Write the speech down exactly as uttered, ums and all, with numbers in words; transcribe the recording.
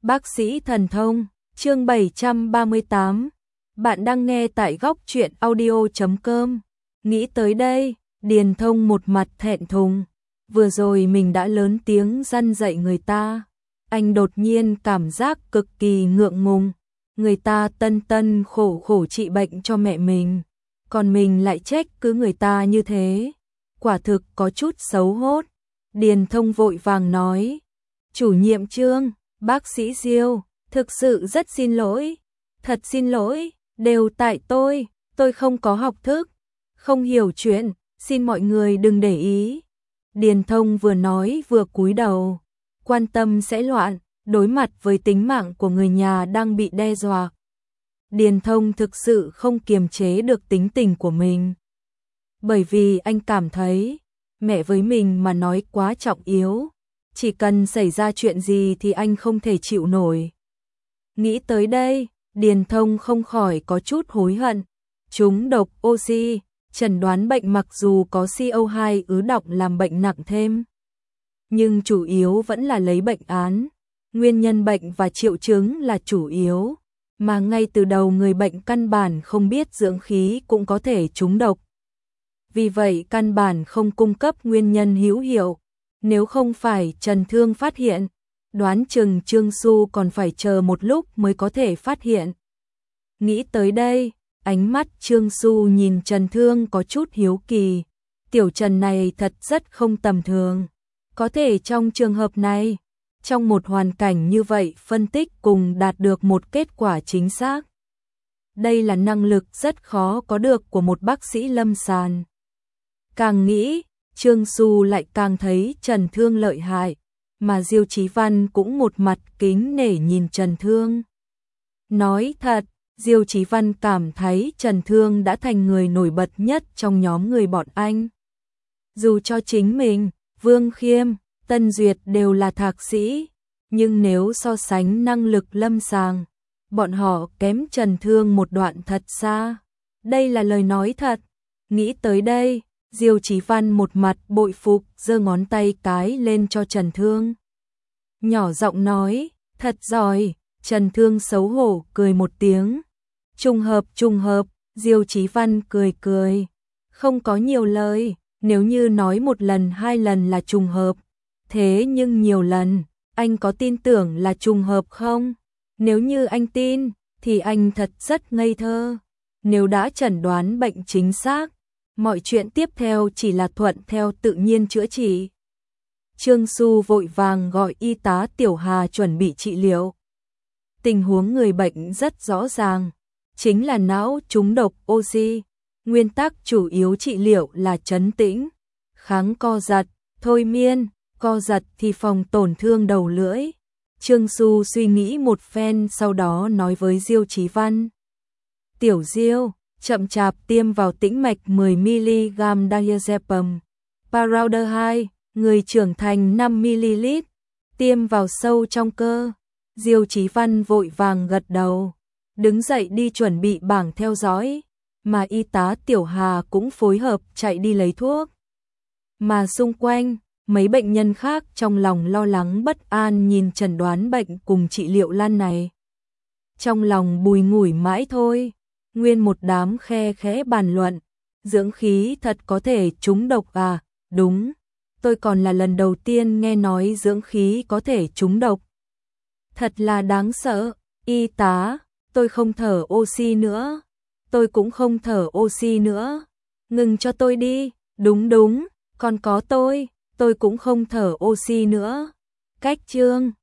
Bác sĩ thần thông, chương bảy trăm ba mươi tám. Bạn đang nghe tại góc truyện audio chấm com. Nghĩ tới đây, Điền Thông một mặt thẹn thùng. Vừa rồi mình đã lớn tiếng răn dạy người ta. Anh đột nhiên cảm giác cực kỳ ngượng ngùng. Người ta tân tân khổ khổ trị bệnh cho mẹ mình. Còn mình lại trách cứ người ta như thế. Quả thực có chút xấu hốt. Điền Thông vội vàng nói. Chủ nhiệm Trương, bác sĩ Diêu, thực sự rất xin lỗi. Thật xin lỗi, đều tại tôi, tôi không có học thức, không hiểu chuyện, xin mọi người đừng để ý. Điền Thông vừa nói vừa cúi đầu, quan tâm sẽ loạn, đối mặt với tính mạng của người nhà đang bị đe dọa. Điền Thông thực sự không kiềm chế được tính tình của mình. Bởi vì anh cảm thấy, mẹ với mình mà nói quá trọng yếu. Chỉ cần xảy ra chuyện gì thì anh không thể chịu nổi. Nghĩ tới đây, Điền Thông không khỏi có chút hối hận. Trúng độc oxy, chẩn đoán bệnh mặc dù có xê o hai ứ đọng làm bệnh nặng thêm. Nhưng chủ yếu vẫn là lấy bệnh án. Nguyên nhân bệnh và triệu chứng là chủ yếu. Mà ngay từ đầu người bệnh căn bản không biết dưỡng khí cũng có thể trúng độc. Vì vậy căn bản không cung cấp nguyên nhân hữu hiệu. Nếu không phải Trần Thương phát hiện, đoán chừng Trương Xu còn phải chờ một lúc mới có thể phát hiện. Nghĩ tới đây, ánh mắt Trương Xu nhìn Trần Thương có chút hiếu kỳ. Tiểu Trần này thật rất không tầm thường. Có thể trong trường hợp này, trong một hoàn cảnh như vậy phân tích cùng đạt được một kết quả chính xác. Đây là năng lực rất khó có được của một bác sĩ lâm sàng. Càng nghĩ, Trương Xu lại càng thấy Trần Thương lợi hại, mà Diêu Chí Văn cũng một mặt kính nể nhìn Trần Thương. Nói thật, Diêu Chí Văn cảm thấy Trần Thương đã thành người nổi bật nhất trong nhóm người bọn anh. Dù cho chính mình, Vương Khiêm, Tân Duyệt đều là thạc sĩ, nhưng nếu so sánh năng lực lâm sàng, bọn họ kém Trần Thương một đoạn thật xa. Đây là lời nói thật. Nghĩ tới đây, Diêu Chí Văn một mặt bội phục, giơ ngón tay cái lên cho Trần Thương. Nhỏ giọng nói, thật giỏi. Trần Thương xấu hổ cười một tiếng. Trùng hợp trùng hợp, Diêu Chí Văn cười cười. Không có nhiều lời, nếu như nói một lần hai lần là trùng hợp. Thế nhưng nhiều lần, anh có tin tưởng là trùng hợp không? Nếu như anh tin, thì anh thật rất ngây thơ. Nếu đã chẩn đoán bệnh chính xác, mọi chuyện tiếp theo chỉ là thuận theo tự nhiên chữa trị. Trương Xu vội vàng gọi y tá Tiểu Hà chuẩn bị trị liệu. Tình huống người bệnh rất rõ ràng, chính là não trúng độc oxy. Nguyên tắc chủ yếu trị liệu là trấn tĩnh, kháng co giật, thôi miên, co giật thì phòng tổn thương đầu lưỡi. Trương Xu suy nghĩ một phen sau đó nói với Diêu Chí Văn. Tiểu Diêu, chậm chạp tiêm vào tĩnh mạch mười mi-li-gam diazepam, Parouder hai, người trưởng thành năm mi-li-lít, tiêm vào sâu trong cơ. Diêu Chí Văn vội vàng gật đầu, đứng dậy đi chuẩn bị bảng theo dõi, mà y tá Tiểu Hà cũng phối hợp chạy đi lấy thuốc. Mà xung quanh, mấy bệnh nhân khác trong lòng lo lắng bất an nhìn chẩn đoán bệnh cùng trị liệu lan này. Trong lòng bùi ngùi mãi thôi. Nguyên một đám khe khẽ bàn luận, dưỡng khí thật có thể trúng độc à? Đúng, tôi còn là lần đầu tiên nghe nói dưỡng khí có thể trúng độc. Thật là đáng sợ. Y tá, tôi không thở oxy nữa. Tôi cũng không thở oxy nữa. Ngừng cho tôi đi. Đúng đúng, còn có tôi, tôi cũng không thở oxy nữa. Cách chương